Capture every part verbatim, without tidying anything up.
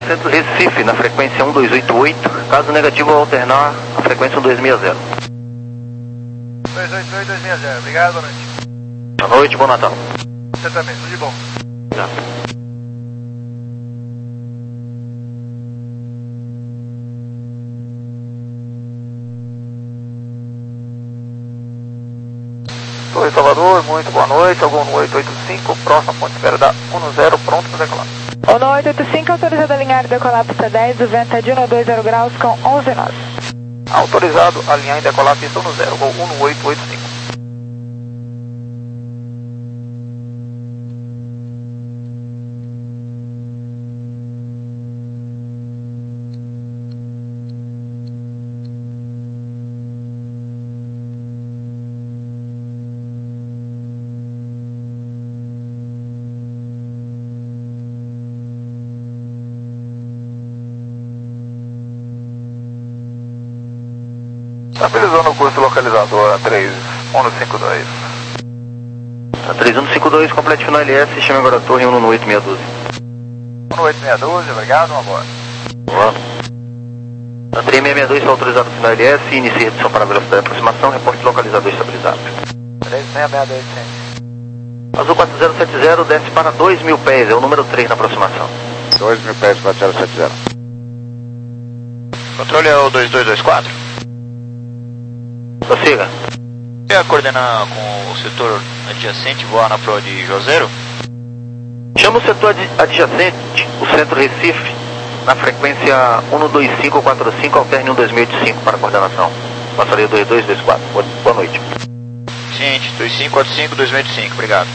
Centro Recife, na frequência um dois oito oito, caso negativo ao alternar a frequência um dois seis zero. dois oito oito, dois seis zero, obrigado, boa noite. Boa noite, bom Natal. Você também, tudo de bom. Obrigado. Oi, Salvador, muito boa noite, algum no oito oito cinco, próxima ponte espera da um zero, pronto para decolar. O no oito oito cinco, autorizado a alinhar e decolar pista dez, o vento é de um dois zero graus com onze nós. Autorizado a alinhar e decolar pista um zero, voo um oito oito cinco. Estabilizando o curso localizador a três um cinco dois. A três um cinco dois, complete final L S, chame agora a torre um oito seis um dois. um oito seis dois, obrigado, uma boa. Boa. A três seis seis dois está autorizado final L S, inicie redução para velocidade de aproximação, reporte localizador estabilizado. três seis seis dois, sim. Azul quatro zero sete zero, desce para dois mil pés, é o número três na aproximação. dois mil pés, quatro zero sete zero. Controle é o dois dois dois quatro. Prossiga. Quer coordenar com o setor adjacente, voar na proa de Juazeiro? Chama o setor adi- adjacente, o centro Recife, na frequência um dois cinco quatro cinco, alterne um dois seis oito cinco para coordenação. Passaria dois dois dois quatro. Boa, boa noite. Ciente, dois cinco quatro cinco, dois seis oito cinco, obrigado.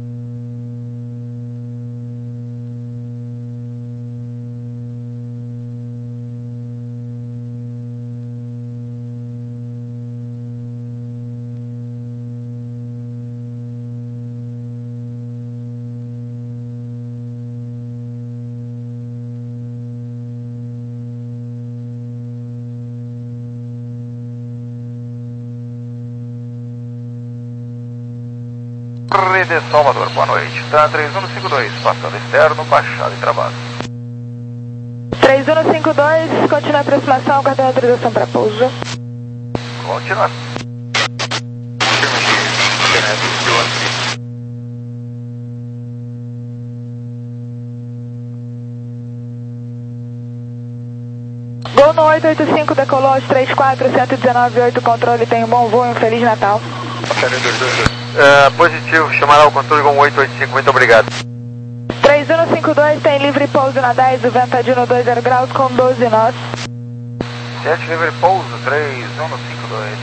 Rede Salvador, boa noite. Tá três um cinco dois, passando externo, baixado e travado. três um cinco dois, continua a aproximação, aguardando autorização para pouso. Continua. Gol no oito oito cinco, decolou aos três quatro, cento e dezenove oito, controle, tem um bom voo e um Feliz Natal. Uh, positivo, chamará o controle com oito oito cinco, muito obrigado. três um cinco dois, tem livre pouso na dez, o vento é de um dois zero graus com doze nós. sete livre pouso, três um cinco dois.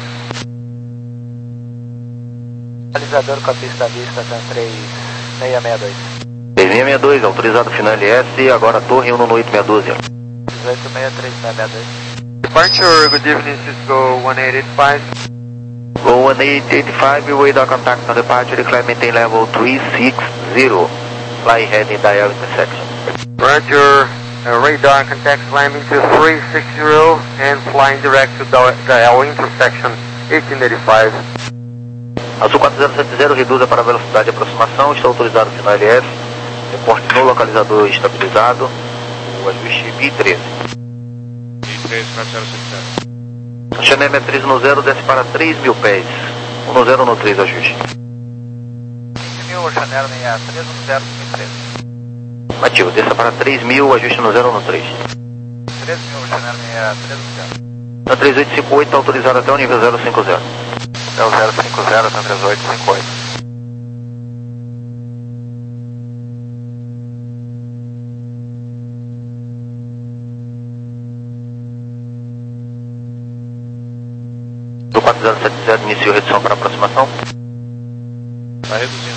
Realizador com a pista vista, tá três seis seis dois. três seis seis dois, autorizado final L S, agora a torre um oito seis um dois. oito seis três seis dois. Departure, good evening, Cisco one eight eight five. Go one eight eight five, radar contact on departure, decline maintain level three six zero. Fly heading dial intersection. Roger, uh, radar contact climbing to three six zero and flying direct to dial, dial intersection eighteen eighty-five. Azul quatro zero sete zero, reduza para a velocidade de aproximação, está autorizado final L S, reporte no localizador estabilizado, o ajuste B treze. B treze quatro zero sete zero. Chanel três um zero, desce para três mil pés, um zero um três, ajuste. quinze mil, Chanel três um zero três. Ativo, desça para três mil, ajuste no zero um três. três mil, Chanel três um zero. Na três oito cinco oito, autorizado até o nível zero cinco zero. É o zero cinco zero, tá três oito cinco oito. Do quatro zero sete zero, iniciou redução para aproximação. Tá reduzindo.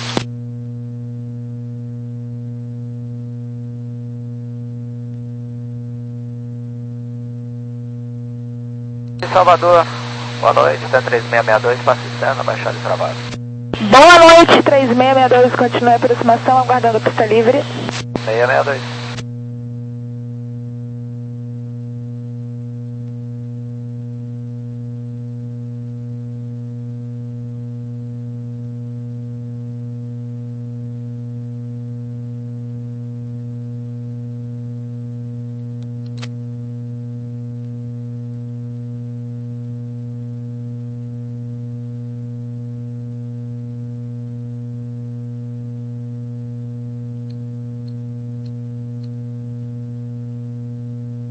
Salvador, boa noite, tá três seis seis dois, passa externa, baixado e travado. Boa noite, três seis seis dois, continua a aproximação, aguardando pista livre. seis seis dois.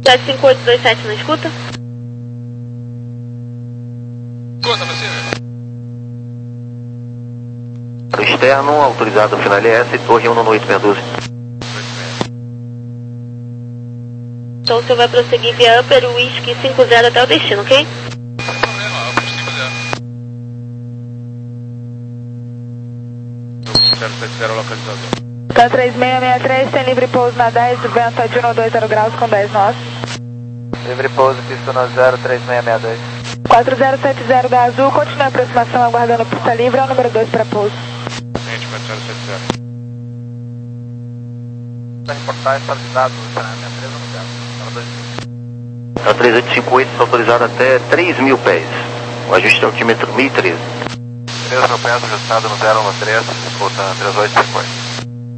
sete cinco oito dois sete na escuta. Escuta, você. Para o externo, autorizado final L S, torre um no oito seis um dois. Então o senhor vai prosseguir via Upper Whisky cinco zero até o destino, ok? Sem problema, Upper cinco zero. zero sete zero localizador. Tá três seis seis três, tem livre pouso na dez, vento a de um dois zero graus com dez nós. Livre pouso, pista no zero três seis seis dois. quatro zero sete zero da Azul, continue a aproximação aguardando pista livre, é o número dois para pouso. Gente, quatro zero sete zero. Para reportar estabilizado no cenário três no zero. A três oito cinco oito está autorizado até três mil pés. O ajuste é altímetro mil e treze. três mil pés ajustado no zero um três, escuta três oito cinco oito.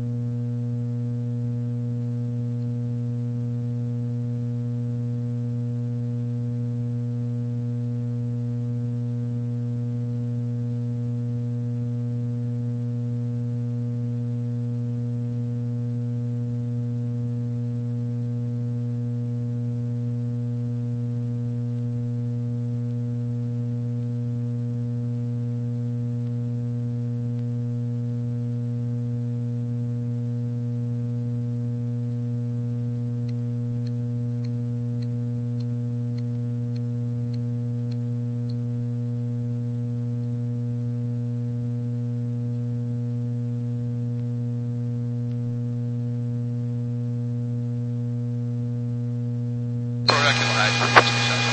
Aqui no rádio.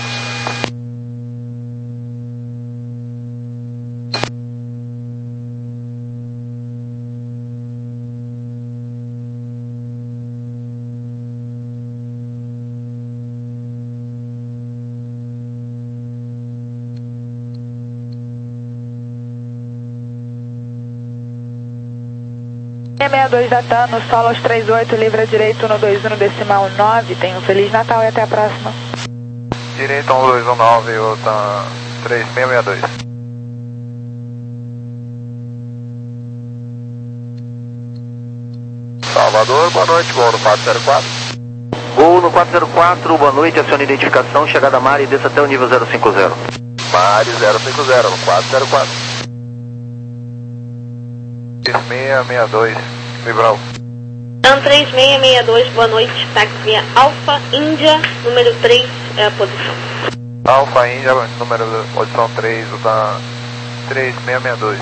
seis seis dois da Tano, Solos três oito, livre à direita um dois um decimal nove, tenha um Feliz Natal e até a próxima. Direita um dois um nove, outra três seis seis dois. Salvador, boa noite, gol no quatro zero quatro. Gol no quatro zero quatro, boa noite, acione a identificação, chegada a Mari e desça até o nível zero cinco zero. Mari zero cinco zero, no quatro zero quatro. seis seis seis dois, Vibral. Então três seis seis dois, boa noite, táxi via Alfa Índia, número três é a posição. Alfa Índia, número posição três, o da três seis seis dois.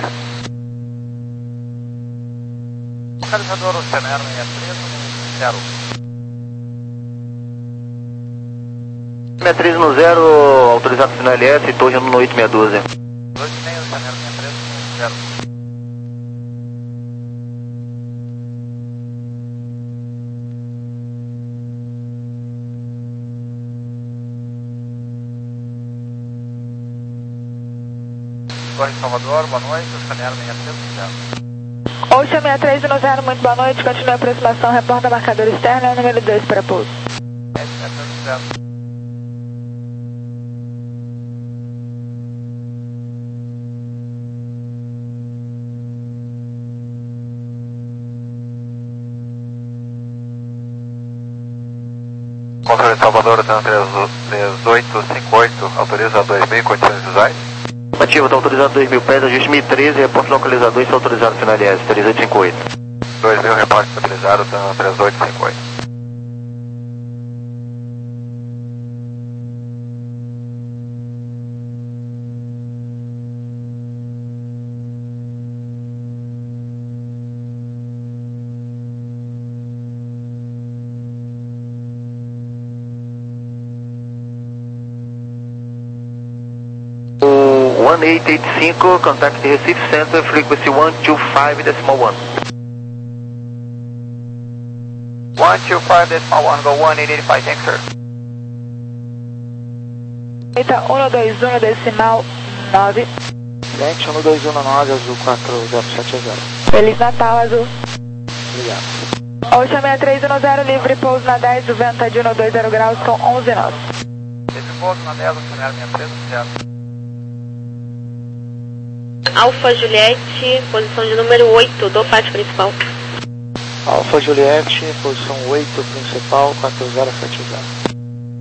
Localizador Oceano seis três zero. seis três no zero, autorizado final L S, torre no oito seis um dois. dois seis Oceano seis três zero. Torre Salvador, boa noite, Oceano seis três zero. Ocean seis três no zero, muito boa noite, continue a aproximação, reporta marcador externo, é o número dois para pouso. Controle de Salvador, três oito cinco oito, autoriza dois mil condições visuais. Ativo, está autorizado dois mil pés, ajuste mil e treze, reporte localizador, está autorizado final L S, três oito cinco oito. dois mil, reporte estabilizado, três oito cinco oito. one eight eight five, contact Recife Center, frequency one two five decimal one. one two five decimal one, go one eight eight five, thanks sir. Eita, um dois um decimal nove. Gente, um dois um nove, Azul quatro zero sete zero. Feliz Natal, Azul. Obrigado. Ocean seis três no zero, livre pouso na dez, o vento é de um dois zero graus com onze nós. Livre pouso na dez, Oceano seis três zero. Alfa Juliette, posição de número oito do pátio principal. Alfa Juliette, posição oito, principal, quatro zero sete zero.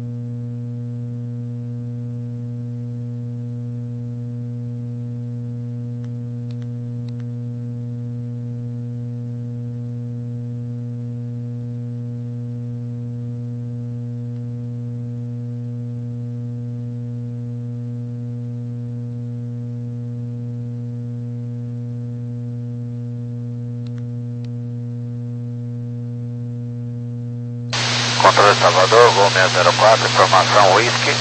Controle Salvador, Gol seis zero quatro, informação Whisky.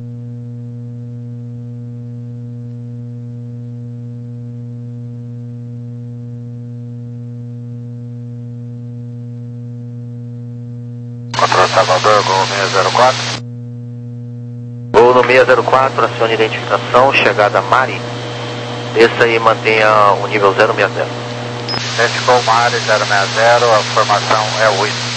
Controle Salvador, Gol seis zero quatro. Gol no seis zero quatro, acione identificação, chegada Mari. Desça aí e mantenha o nível zero seis zero. Desce Gol Mari zero seis zero, a formação é o Whisky.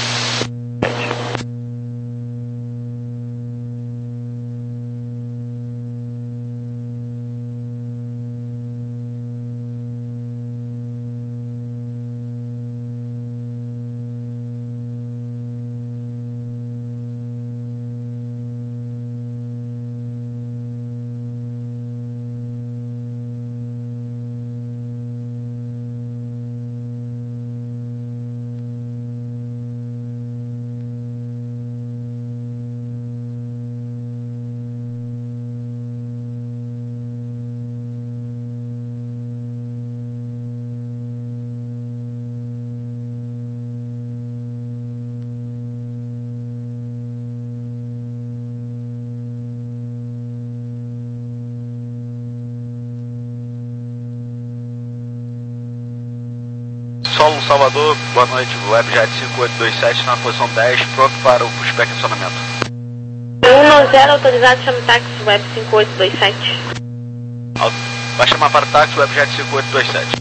Solo Salvador, boa noite, Webjet cinco oito dois sete na posição dez, pronto para o pushback e acionamento. um zero autorizado, chama táxi, Web cinco oito dois sete. Vai chamar para táxi, Webjet cinco oito dois sete.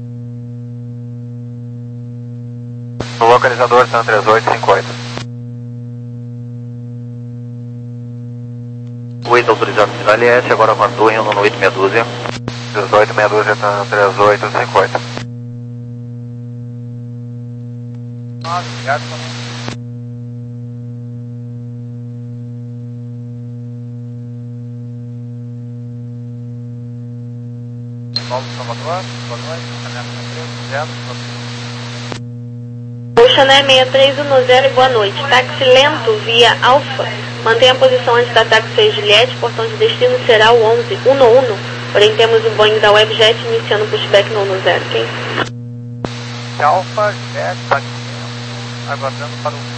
O localizador San três oito cinco oito. oito autorizado sinal L S, agora com a torre no oito meia dúzia. dezoito meia dúzia, San três oito cinco oito. Obrigado, Paulo Salvador, boa noite, Oceané seis três um zero, boa noite. Táxi lento via Alfa. Mantenha a posição antes da táxi seis Juliette, portão de destino será o onze um um. Porém temos o Boeing da Webjet iniciando o pushback no um zero, ok? Alfa, Jet, táxi aguardando para o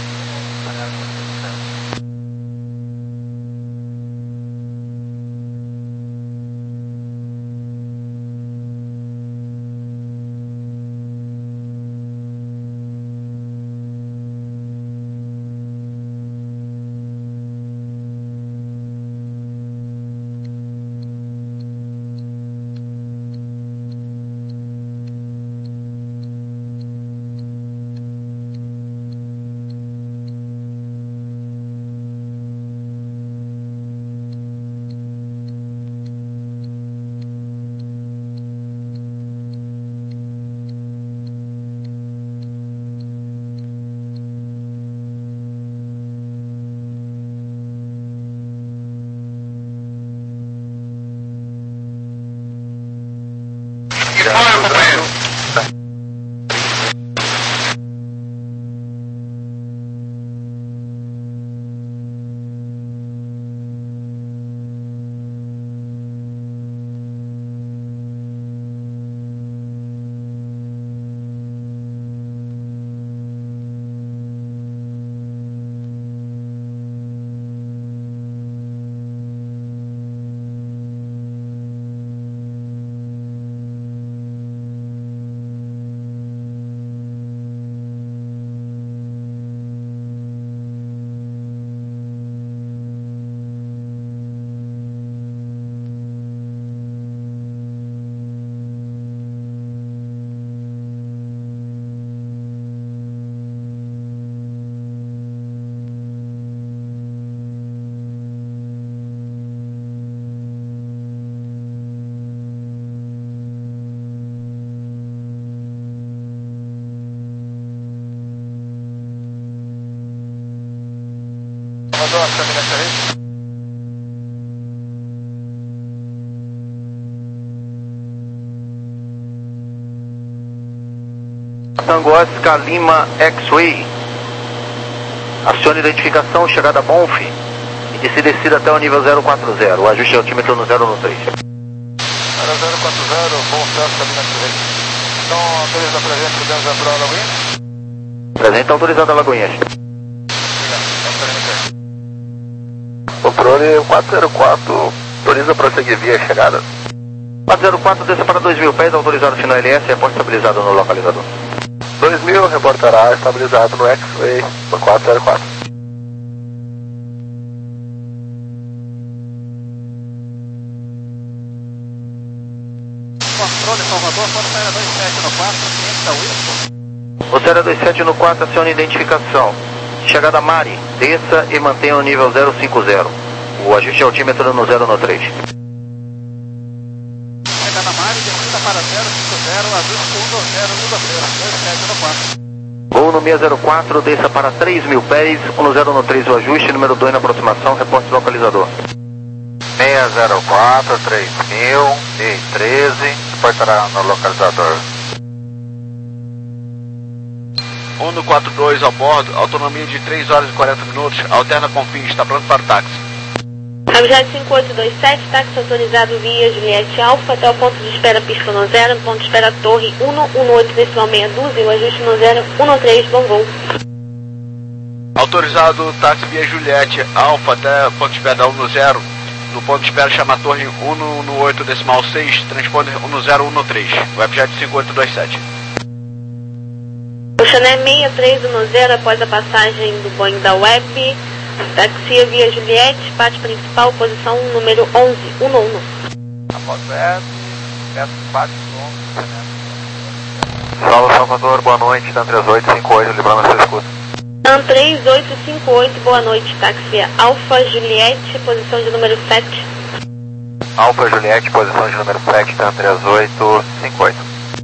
Tango Oscar Lima X-Ray. Acione identificação, chegada Bonf. E de se descida até o nível zero quatro zero. O ajuste altímetro no zero no três. zero quatro zero, bom Oscar Lima X-Ray. Então, autoriza a presença, podemos apurar a Lagoinha? Presente autorizado a Lagoinha. Obrigado. controle quatro zero quatro, autoriza prosseguir via chegada. quatro zero quatro, desça para dois mil pés, autorizado final L S, reporte estabilizado no localizador. dois mil, reportará estabilizado no X-Ray no quatro zero quatro. Controle Salvador, pode sair a dois sete no quatro, cliente da Wilson. Você dois sete no quatro, acione identificação. Chegada Mari, desça e mantenha o nível zero cinco zero. O ajuste altímetro no zero no três. Chegada Mari, descida para zero cinco zero, ajuste um zero um zero, dois sete no quatro. Voo no seis zero quatro, desça para três mil pés, um zero no três o ajuste, número dois na aproximação, reporte localizador. seis zero quatro, três mil e treze, reportará no localizador. um no quatro dois ao bordo, autonomia de três horas e quarenta minutos, alterna com fim, está pronto para o táxi. Abjad cinco oito dois sete, táxi autorizado via Juliette Alfa até o ponto de espera pista no zero, ponto de espera Torre um um oito decimal meia dúzia, o ajuste no zero um três, bom voo. Autorizado táxi via Juliette Alfa até ponto de espera um no zero, no ponto de espera chama Torre um no oito decimal seis, transponder um zero um três, o Abjad cinco oito dois sete. O Chané seis três um zero após a passagem do Boeing da Web, taxia via Juliette, parte principal, posição número onze, um um. Após o S, peço parte som, Salve Salvador, boa noite, Dan três oito cinco oito, livrando a sua escuta. Dan três oito cinco oito, boa noite, taxia Alfa Juliette, posição de número sete. Alfa Juliette, posição de número sete, Dan três oito cinco oito.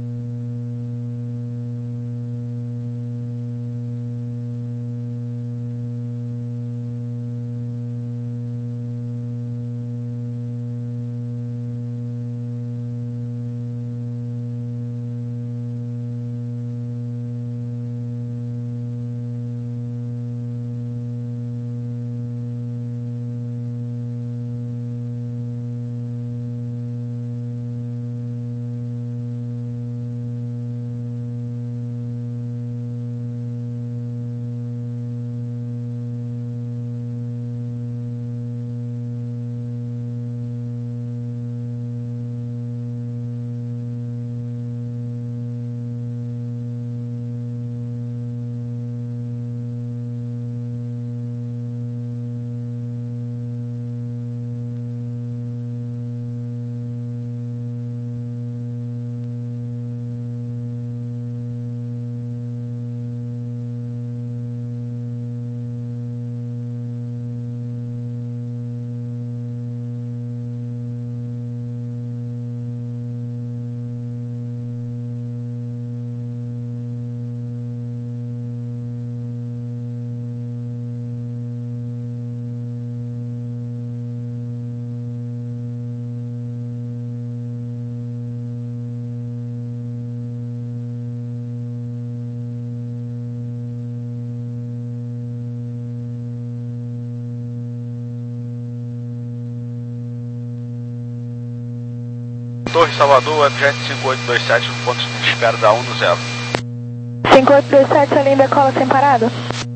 Torre Salvador, Abjad cinco oito dois sete, no ponto de espera da um no zero. cinco oito dois sete, a linha decola sem parada.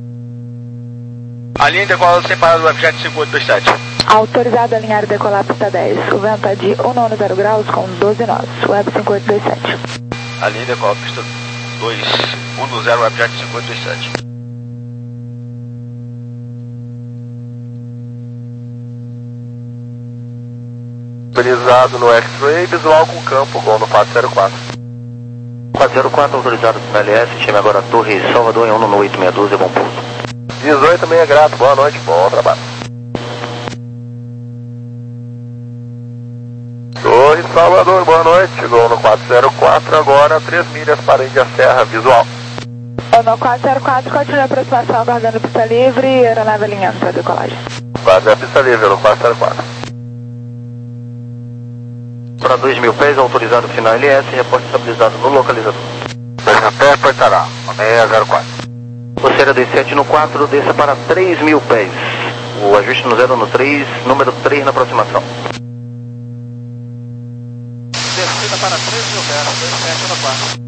A linha decola sem parada do Abjad cinco oito dois sete. Autorizado a alinhar e decolar pista dez. O vento é de um nono zero graus com doze nós. Web cinco oito dois sete. A linha decola pista dois um no zero, Abjad cinco oito dois sete. Autorizado no X-Ray, visual com campo, gol no quatro zero quatro. quatro zero quatro, autorizado no L S, chame agora Torre Salvador em um no oito meia dúzia, bom pouso. dezoito meia grato, boa noite, bom trabalho. Torre Salvador, boa noite, gol no quatro zero quatro, agora três milhas para Índia Serra, visual. No quatro zero quatro, continua a aproximação, aguardando pista livre e aeronave alinhando para decolagem. Guarda a pista livre no quatro zero quatro. Para dois mil pés, autorizado final L S, reporte estabilizado no localizador. dois a pé, apertará, seis zero quatro. Você era dois sete no quatro, desça para três mil pés. O ajuste no zero no três, número três na aproximação. Descida para três mil pés, dois sete no quatro.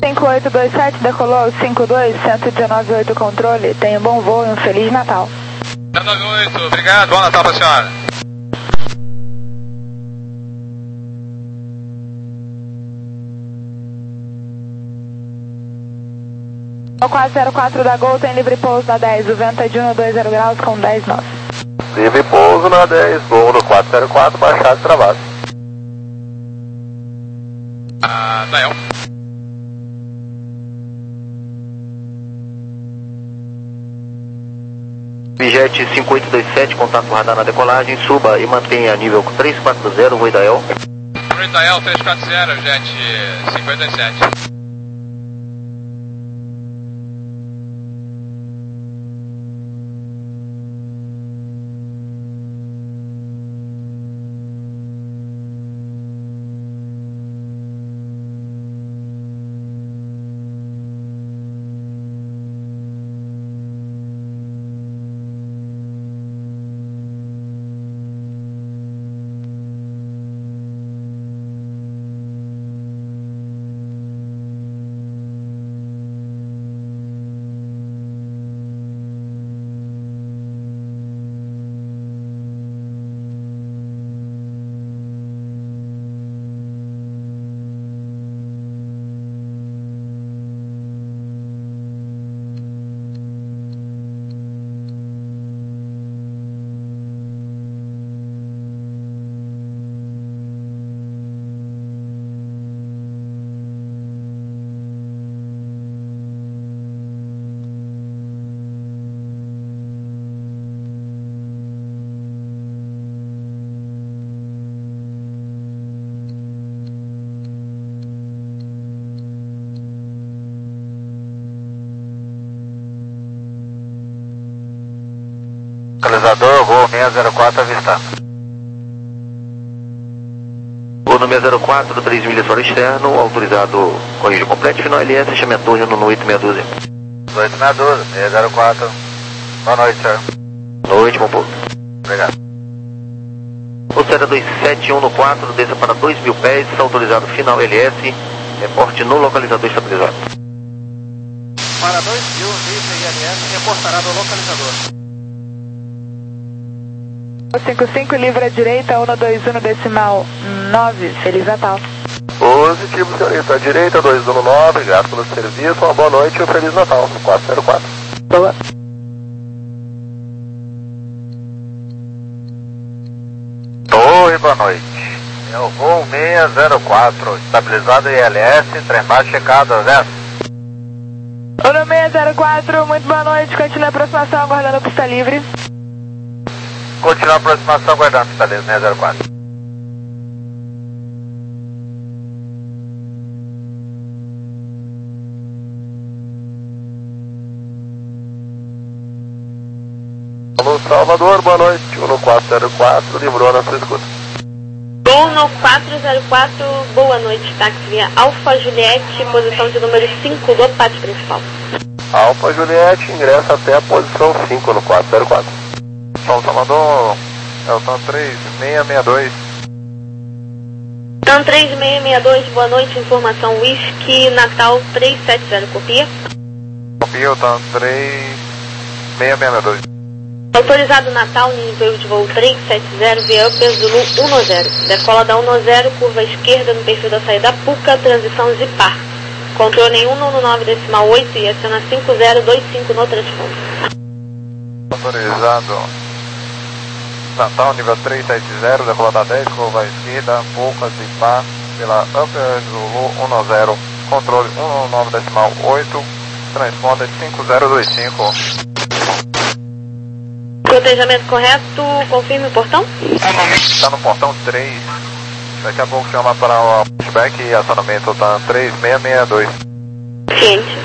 cinco oito dois sete decolou, cinco dois, cento e dezenove ponto oito controle, tenha um bom voo e um Feliz Natal. cento e noventa e oito, obrigado, bom Natal pra senhora. O quatro zero quatro da Gol tem livre pouso na dez, o vento é de um dois zero graus com dez nós. Livre pouso na dez, Gol no quatro zero quatro, baixado travado. Ah, Dael. Jet cinco oito dois sete, contato com radar na decolagem, suba e mantenha nível três quatro zero, voo Dael. Oi, Dael, três quatro zero, Jet cinquenta e sete. Localizador, Gol seis zero quatro avistado. Gol no seis zero quatro, três milhas fora externo, autorizado corrigir completo, final L S, chame a torre no oito seis um dois. oito seis um dois, seis zero quatro. Boa noite, senhor. Noite, bom pouco. Obrigado. Considera dois sete um no quatro, desça para dois mil pés, autorizado final L S, reporte no localizador estabilizado. Para dois mil, livre I L S, reportará no localizador. cinco cinco, livre à direita, um dois um decimal nove, Feliz Natal. Positivo, senhorita. À direita, dois um nove, grato pelo serviço, uma boa noite e um Feliz Natal, quatro zero quatro. Boa. Oi, boa noite. É o Gol seis zero quatro, estabilizado I L S, trem baixo checado, Zé. Uno seis zero quatro, muito boa noite, continue a aproximação, aguardando pista livre. Continua a aproximação, aguardando pista livre, seis zero quatro. Alô, Salvador, boa noite. Uno quatro zero quatro, livrou na sua escuta. Gol no quatro zero quatro, boa noite, táxi via Alfa Juliette, posição de número cinco do pátio principal. Alfa Juliette, ingressa até a posição cinco no quatro zero quatro. São Salvador, Elton três seis seis dois. Então três seis seis dois, boa noite, informação Whisky Natal três sete zero, copia. Copia, Elton três seis seis dois. Autorizado Natal, nível de voo três sete zero, via Upper Zulu um zero. Decola da um zero, curva esquerda no perfil da saída Puca, transição Zipar. Controle em cento e nove decimal oito e aciona cinco zero dois cinco no transponder. Autorizado Natal, nível três sete zero, decola da dez, curva esquerda, Puca, Zipar, pela Upper Zulu um zero. Controle cento e nove decimal oito, transponder cinco zero dois cinco. Protejamento correto, confirme o portão? Está no portão três. Daqui a pouco chama para o pushback e acionamento está três seis seis dois. Ciente.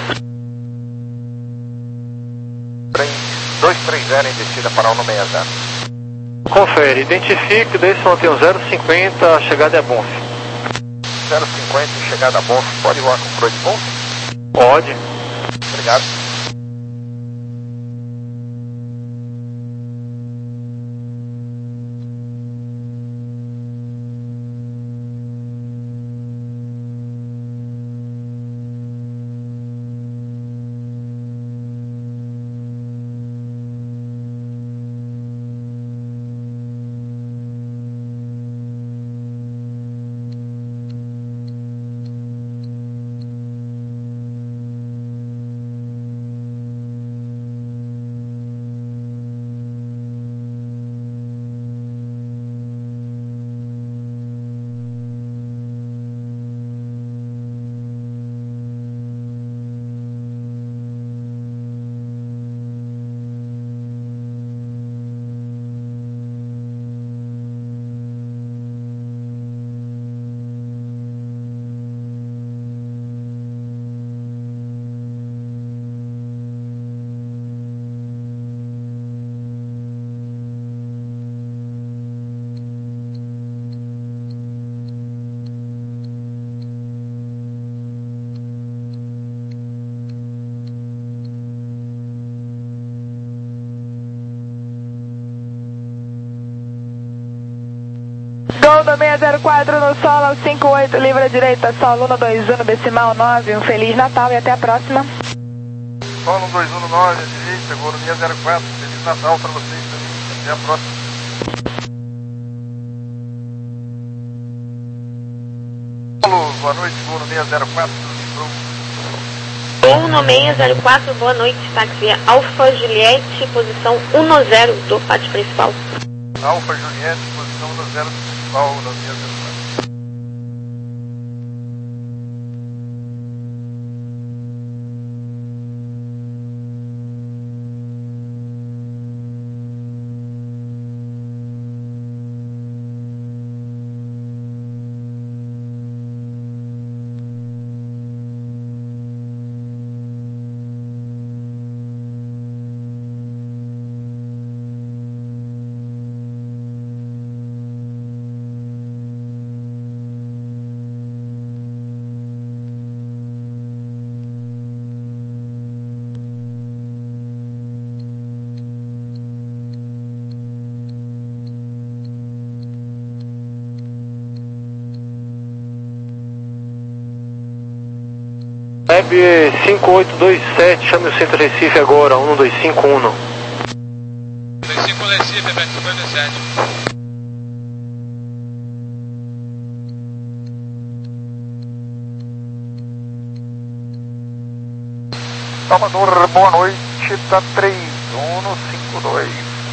dois três zero em descida para o um seis zero. Confere, identifique, desce ontem um zero cinquenta, chegada é Bonf. zero cinquenta, chegada a Bonf. Pode voar com cruise Bonf? Pode. Obrigado. Gol do seis zero quatro no solo cinco oito, livre à direita, solo um dois um decimal nove. Um Feliz Natal e até a próxima. Solo um dois um nove, direita, gol no seis zero quatro. Feliz Natal para vocês também. Até a próxima. Solo, boa noite, gol no seis zero quatro. Gol no seis zero quatro, boa noite, táxi Alfa Juliette, posição um zero do pátio principal. Alfa Juliette, posição um zero do principal, no seis zero quatro. Web cinco oito dois sete, chame o centro Recife agora, um dois cinco um. dois cinco um Recife, F cinquenta e sete. Salvador, boa noite, tá três um no cinco dois.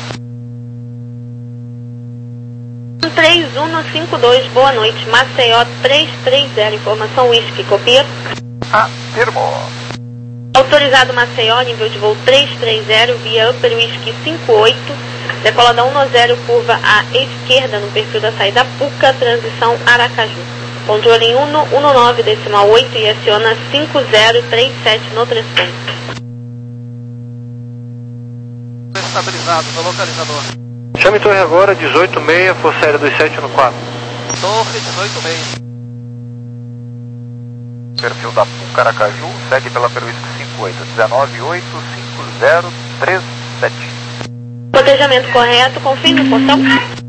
três um no cinco dois, boa noite, Maceió três três zero, informação whisky, copia. Afirmo. Autorizado Maceió, nível de voo três três zero, via Upper Whisky cinco oito, decolada um zero, curva à esquerda no perfil da saída Puca, transição Aracaju. Controle em um um nove decimal oito e aciona cinco zero três sete no transponder. Estabilizado no localizador. Chame torre agora, dezoito seis, força aérea dois sete no quatro. Torre dezoito seis. Perfil da Puca Aracaju, segue pela Peruísca cinco oito, um nove oito cinco zero três sete. Cotejamento correto, confirme o portão.